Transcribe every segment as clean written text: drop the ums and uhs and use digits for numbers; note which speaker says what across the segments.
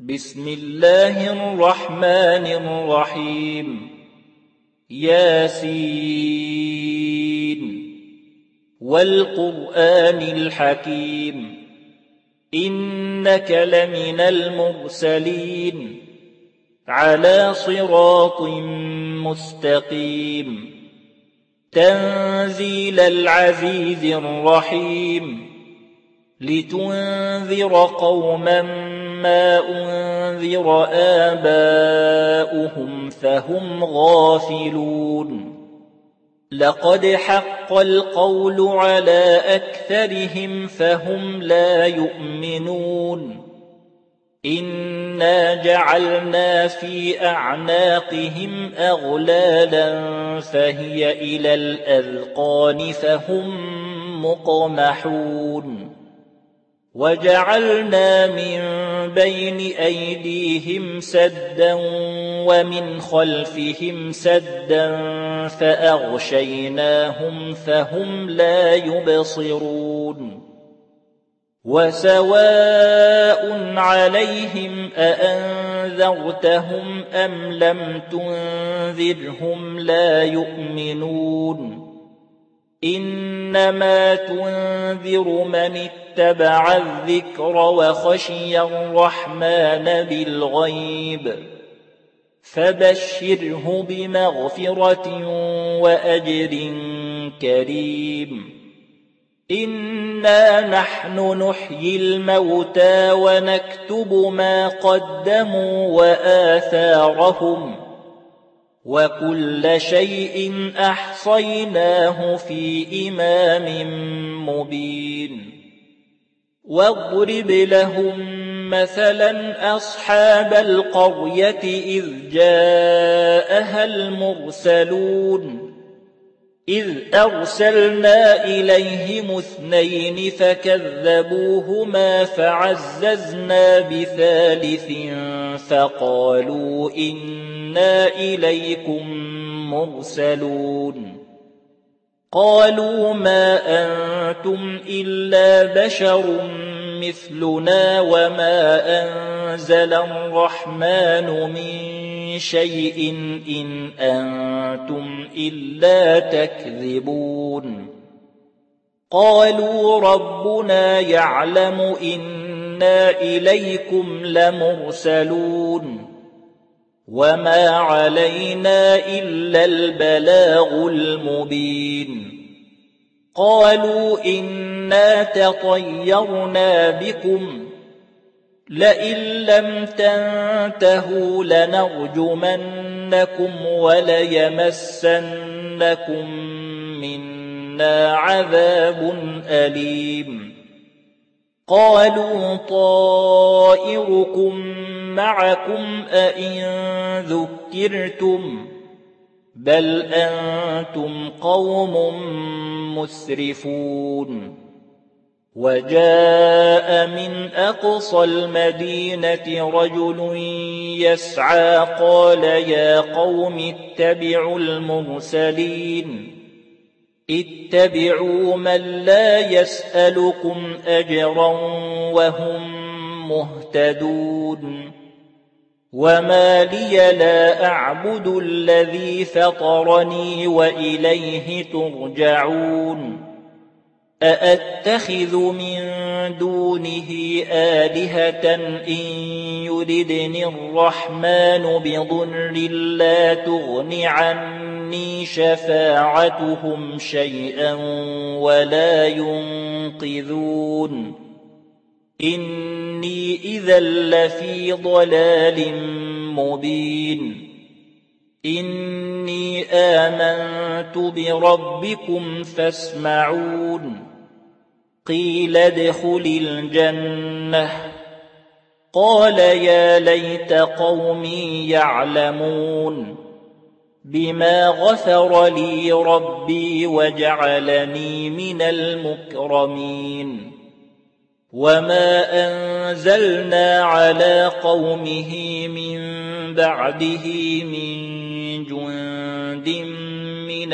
Speaker 1: بسم الله الرحمن الرحيم. ياسين والقرآن الحكيم إنك لمن المرسلين على صراط مستقيم تنزيل العزيز الرحيم لتنذر قوما ما أنذر آباؤهم فهم غافلون. لقد حق القول على أكثرهم فهم لا يؤمنون. إنا جعلنا في أعناقهم أغلالا فهي إلى الأذقان فهم مقمحون. وجعلنا من بين أيديهم سدا ومن خلفهم سدا فأغشيناهم فهم لا يبصرون. وسواء عليهم أأنذرتهم أم لم تنذرهم لا يؤمنون. إنما تنذر من اتبع الذكر وخشي الرحمن بالغيب فبشره بمغفرة وأجر كريم. إنا نحن نحيي الموتى ونكتب ما قدموا وآثارهم وكل شيء أحصيناه في إمام مبين. واضرب لهم مثلا أصحاب القرية إذ جاءها المرسلون إذ أرسلنا إليهم اثنين فكذبوهما فعززنا بثالث فقالوا إنا إليكم مرسلون. قالوا ما أنتم إلا بشر مثلنا وما أنزل الرحمن من شيء إن أنتم إلا تكذبون. قالوا ربنا يعلم إنا إليكم لمرسلون وما علينا إلا البلاغ المبين. قالوا إنا تطيرنا بكم لئن لم تنتهوا لنرجمنكم وليمسنكم منا عذاب أليم. قالوا طائركم معكم أئن ذكرتم بل أنتم قوم مسرفون. وجاء من أقصى المدينة رجل يسعى قال يا قوم اتبعوا المرسلين اتبعوا من لا يسألكم أجرا وهم مهتدون. وما لي لا أعبد الذي فطرني وإليه ترجعون. أأتخذ من دونه آلهة إن يردني الرحمن بضر لا تغن عني شفاعتهم شيئا ولا ينقذون. إني إذا لفي ضلال مبين. إني آمنت بربكم فاسمعون. قيل ادخل الجنة قال يا ليت قومي يعلمون بما غفر لي ربي وجعلني من المكرمين. وما أنزلنا على قومه من بعده من جند من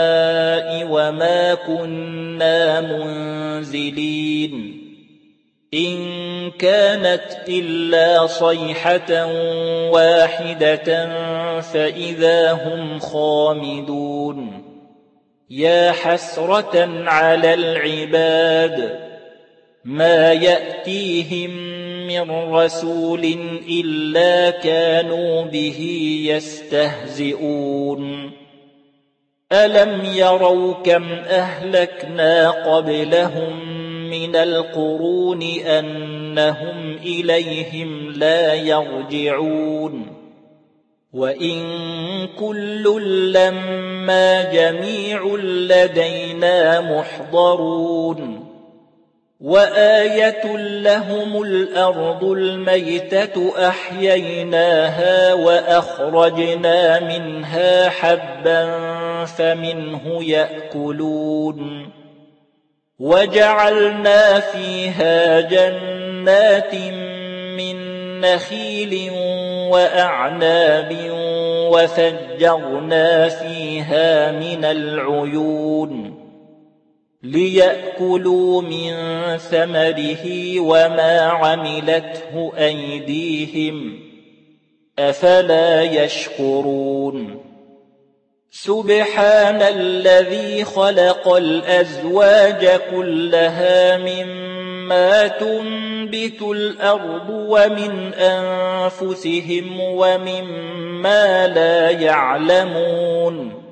Speaker 1: السماء وما كنا منزلين. إن كانت إلا صيحة واحدة فإذا هم خامدون يا حسرة على العباد ما يأتيهم من رسول إلا كانوا به يستهزئون ألم يروا كم أهلكنا قبلهم من القرون أنهم إليهم لا يرجعون وإن كل لما جميع لدينا محضرون وآية لهم الأرض الميتة أحييناها وأخرجنا منها حبا فمنه يأكلون وجعلنا فيها جنات من نخيل وأعناب وفجرنا فيها من العيون ليأكلوا من ثمره وما عملته أيديهم أفلا يشكرون سبحان الذي خلق الأزواج كلها مما تنبت الأرض ومن أنفسهم ومما لا يعلمون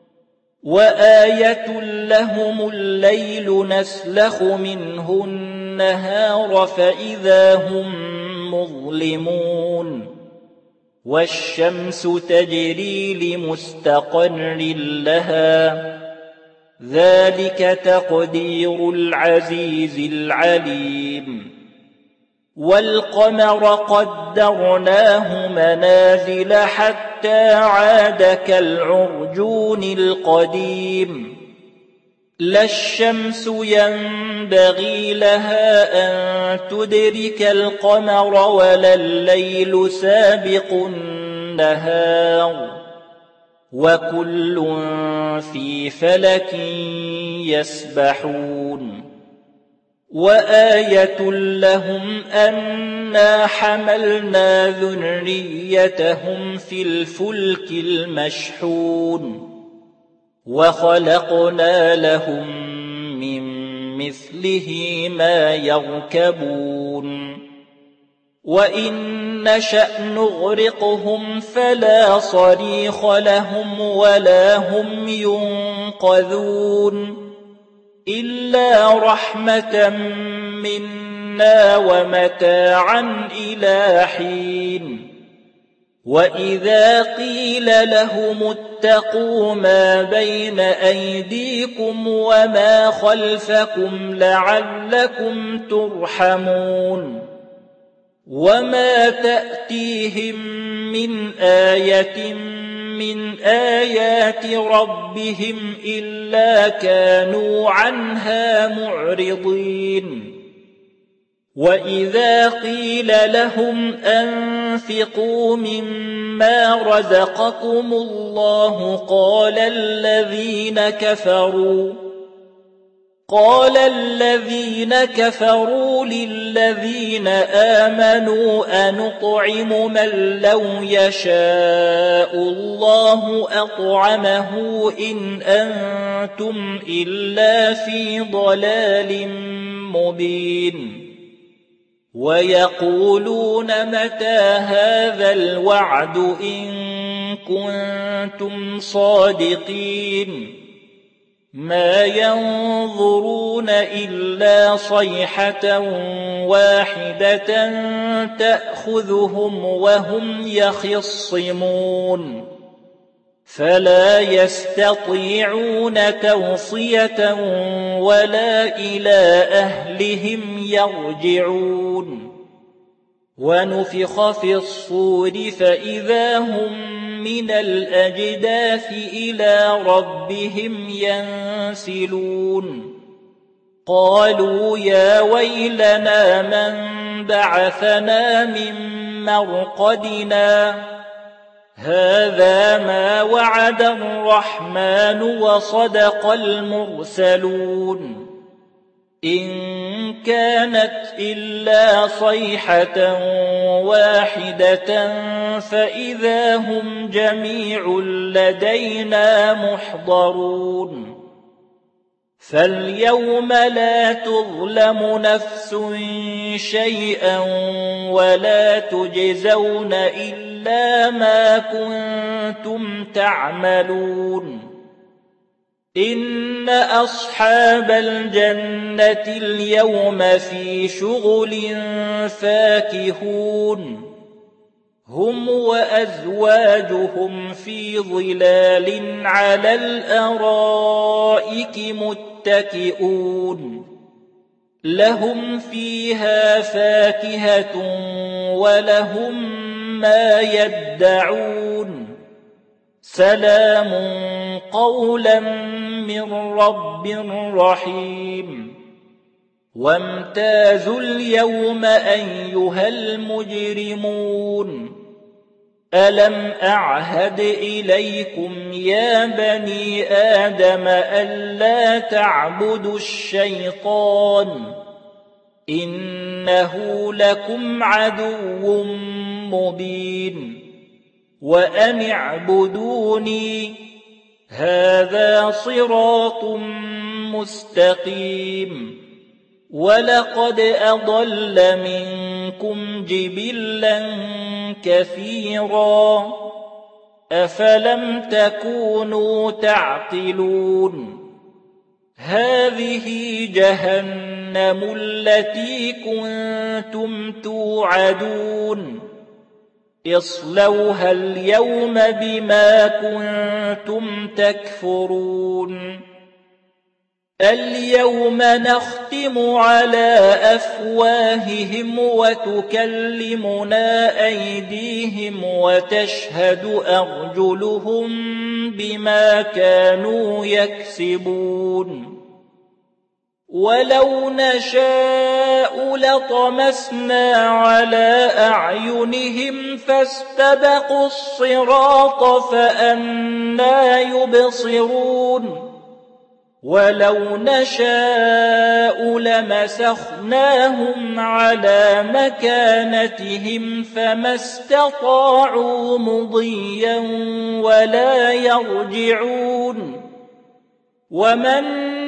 Speaker 1: وآية لهم الليل نسلخ منه النهار فإذا هم مظلمون والشمس تجري لمستقر لها ذلك تقدير العزيز العليم والقمر قدرناه منازل حتى عاد كالعرجون القديم لا الشمس ينبغي لها أن تدرك القمر ولا الليل سابق النهار وكل في فلك يسبحون وآية لهم أنا حملنا ذريتهم في الفلك المشحون وخلقنا لهم من مثله ما يركبون وإن نشأ نغرقهم فلا صريخ لهم ولا هم ينقذون إلا رحمة منا ومتاعا إلى حين وإذا قيل لهم اتقوا ما بين أيديكم وما خلفكم لعلكم ترحمون وما تأتيهم من آية من آيات ربهم إلا كانوا عنها معرضين وإذا قيل لهم أنفقوا مما رزقكم الله قال الذين كفروا للذين آمنوا أنطعم من لو يشاء الله أطعمه إن أنتم إلا في ضلال مبين ويقولون متى هذا الوعد إن كنتم صادقين ما ينظرون إلا صيحة واحدة تأخذهم وهم يخصمون فلا يستطيعون توصية ولا إلى أهلهم يرجعون ونفخ في الصور فإذا هم من الأجداث إلى ربهم ينسلون قالوا يا ويلنا من بعثنا من مرقدنا هذا ما وعد الرحمن وصدق المرسلون إن كانت إلا صيحة واحدة فإذا هم جميع لدينا محضرون فاليوم لا تظلم نفس شيئا ولا تجزون إلا ما كنتم تعملون إن أصحاب الجنة اليوم في شغل فاكهون هم وأزواجهم في ظلال على الأرائك متكئون لهم فيها فاكهة ولهم ما يدعون سلام قولا من رب رحيم وامتازوا اليوم أيها المجرمون ألم أعهد إليكم يا بني آدم ألا تعبدوا الشيطان إنه لكم عدو مبين وأن اعبدوني هذا صراط مستقيم ولقد أضل منكم جبلا كثيرا أفلم تكونوا تعقلون هذه جهنم التي كنتم توعدون اصلوها اليوم بما كنتم تكفرون اليوم نختم على أفواههم وتكلمنا أيديهم وتشهد أرجلهم بما كانوا يكسبون ولو نشاء لطمسنا على أعينهم فاستبقوا الصراط فأنى يبصرون ولو نشاء لمسخناهم على مكانتهم فما استطاعوا مضيا ولا يرجعون ومن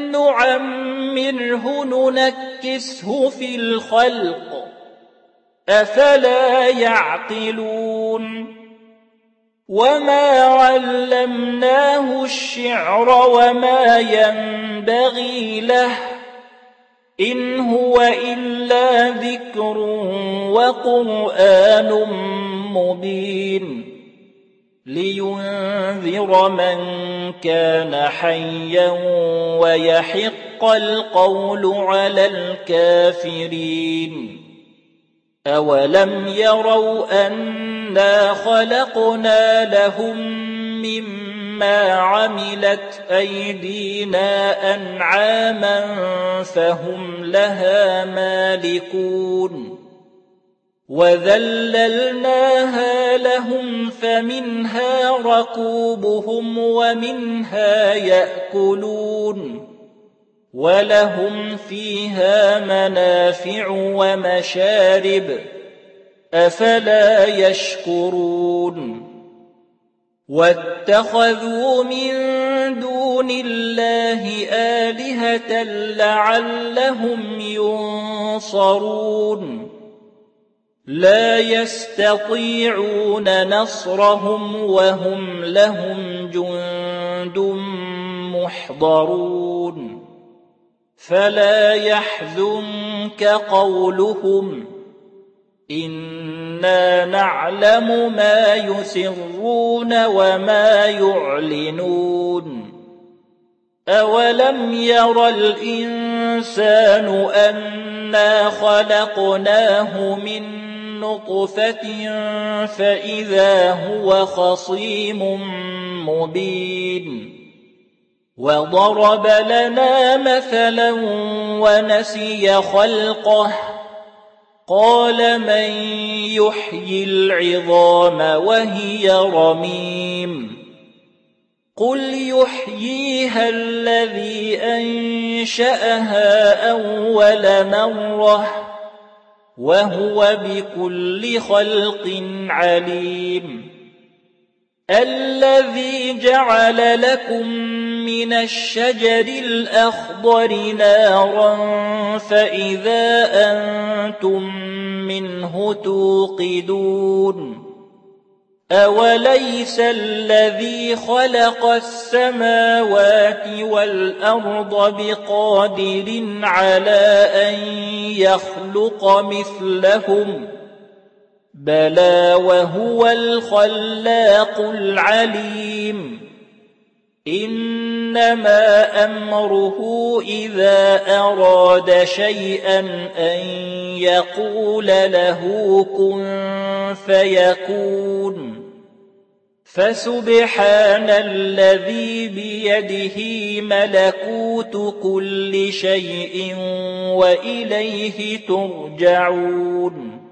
Speaker 1: نعمره ننكسه في الخلق أفلا يعقلون وما علمناه الشعر وما ينبغي له إن هو إلا ذكر وقرآن مبين لينذر من كان حيا ويحق القول على الكافرين أولم يروا أنا خلقنا لهم مما عملت أيدينا أنعاما فهم لها مالكون وذللناها لهم فمنها ركوبهم ومنها يأكلون ولهم فيها منافع ومشارب أفلا يشكرون واتخذوا من دون الله آلهة لعلهم ينصرون لا يستطيعون نصرهم وهم لهم جند محضرون فلا يحزنك قولهم إنا نعلم ما يسرون وما يعلنون أولم ير الإنسان أنا خلقناه من نطفة فإذا هو خصيم مبين وضرب لنا مثلا ونسي خلقه قال من يحيي العظام وهي رميم قل يحييها الذي أنشأها أول مرة وهو بكل خلق عليم الذي جعل لكم من الشجر الأخضر نارا فإذا أنتم منه توقدون أوليس الذي خلق السماوات والأرض بقادر على أن يخلق مثلهم بلى وهو الخلاق العليم إنما أمره إذا أراد شيئا أن يقول له كن فيكون فسبحان الذي بيده ملكوت كل شيء وإليه ترجعون